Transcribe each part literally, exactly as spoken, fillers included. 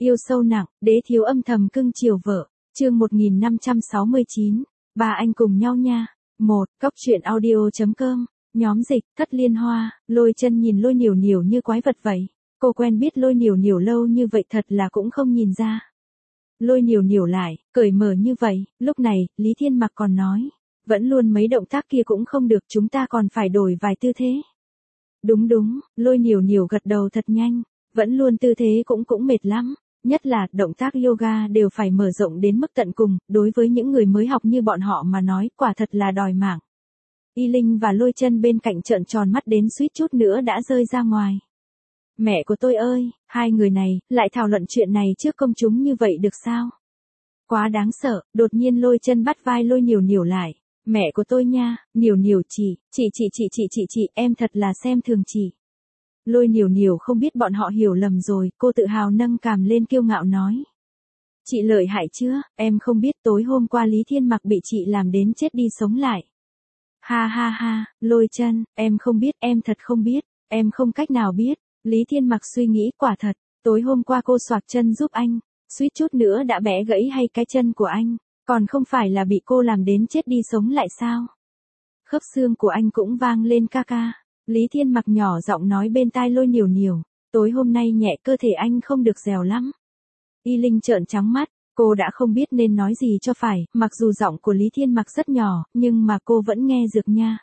Yêu sâu nặng, đế thiếu âm thầm cưng chiều vợ. Chương một nghìn năm trăm sáu mươi chín. Ba anh cùng nhau nha. một. Cóc truyện audio chấm com. Nhóm dịch, Thất Liên Hoa. Lôi Chân nhìn Lôi Niểu Niểu như quái vật vậy. Cô quen biết Lôi Niểu Niểu lâu như vậy thật là cũng không nhìn ra. Lôi Niểu Niểu lại, cởi mở như vậy, lúc này, Lý Thiên Mặc còn nói. Vẫn luôn mấy động tác kia cũng không được, chúng ta còn phải đổi vài tư thế. Đúng đúng, Lôi Niểu Niểu gật đầu thật nhanh. Vẫn luôn tư thế cũng cũng mệt lắm. Nhất là, động tác yoga đều phải mở rộng đến mức tận cùng, đối với những người mới học như bọn họ mà nói, quả thật là đòi mạng. Y Linh và Lôi Chân bên cạnh trợn tròn mắt đến suýt chút nữa đã rơi ra ngoài. Mẹ của tôi ơi, hai người này, lại thảo luận chuyện này trước công chúng như vậy được sao? Quá đáng sợ, đột nhiên Lôi Chân bắt vai Lôi Niểu Niểu lại. Mẹ của tôi nha, Niểu Niểu chị, chị chị chị chị chị chị, em thật là xem thường chị. Lôi Niểu Niểu không biết bọn họ hiểu lầm rồi, cô tự hào nâng cằm lên kiêu ngạo nói. Chị lợi hại chưa, em không biết tối hôm qua Lý Thiên Mặc bị chị làm đến chết đi sống lại. Ha ha ha, Lôi Chân, em không biết, em thật không biết, em không cách nào biết. Lý Thiên Mặc suy nghĩ quả thật, tối hôm qua cô xoạc chân giúp anh, suýt chút nữa đã bẻ gãy hay cái chân của anh, còn không phải là bị cô làm đến chết đi sống lại sao? Khớp xương của anh cũng vang lên ca ca. Lý Thiên Mặc nhỏ giọng nói bên tai Lôi Niểu Niểu, tối hôm nay nhẹ cơ thể anh không được dẻo lắm. Y Linh trợn trắng mắt, cô đã không biết nên nói gì cho phải, mặc dù giọng của Lý Thiên Mặc rất nhỏ, nhưng mà cô vẫn nghe được nha.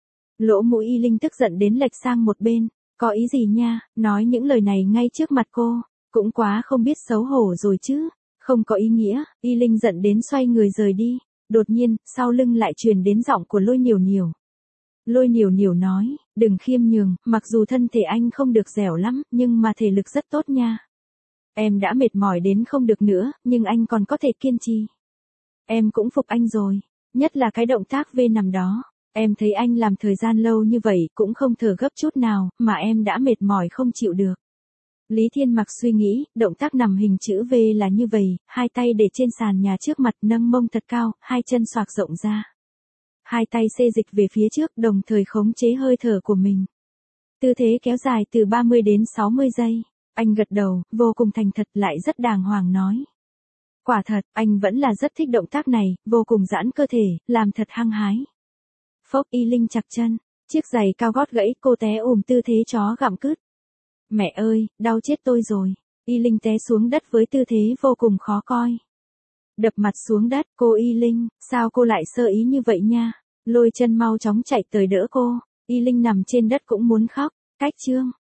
Lỗ mũi Y Linh tức giận đến lệch sang một bên, có ý gì nha, nói những lời này ngay trước mặt cô, cũng quá không biết xấu hổ rồi chứ, không có ý nghĩa. Y Linh giận đến xoay người rời đi, đột nhiên, sau lưng lại truyền đến giọng của Lôi Niểu Niểu. Lôi Niểu Niểu nói, đừng khiêm nhường, mặc dù thân thể anh không được dẻo lắm, nhưng mà thể lực rất tốt nha. Em đã mệt mỏi đến không được nữa, nhưng anh còn có thể kiên trì. Em cũng phục anh rồi, nhất là cái động tác V nằm đó. Em thấy anh làm thời gian lâu như vậy cũng không thở gấp chút nào, mà em đã mệt mỏi không chịu được. Lý Thiên Mặc suy nghĩ, động tác nằm hình chữ V là như vậy, hai tay để trên sàn nhà trước mặt nâng mông thật cao, hai chân xoạc rộng ra. Hai tay xê dịch về phía trước đồng thời khống chế hơi thở của mình. Tư thế kéo dài từ ba mươi đến sáu mươi giây. Anh gật đầu, vô cùng thành thật lại rất đàng hoàng nói. Quả thật, anh vẫn là rất thích động tác này, vô cùng giãn cơ thể, làm thật hăng hái. Phốc, Y Linh chặt chân, chiếc giày cao gót gãy, cô té ùm tư thế chó gặm cứt. Mẹ ơi, đau chết tôi rồi. Y Linh té xuống đất với tư thế vô cùng khó coi. Đập mặt xuống đất, cô Y Linh, sao cô lại sơ ý như vậy nha? Lôi Chân mau chóng chạy tới đỡ cô. Y Linh nằm trên đất cũng muốn khóc. Cách chương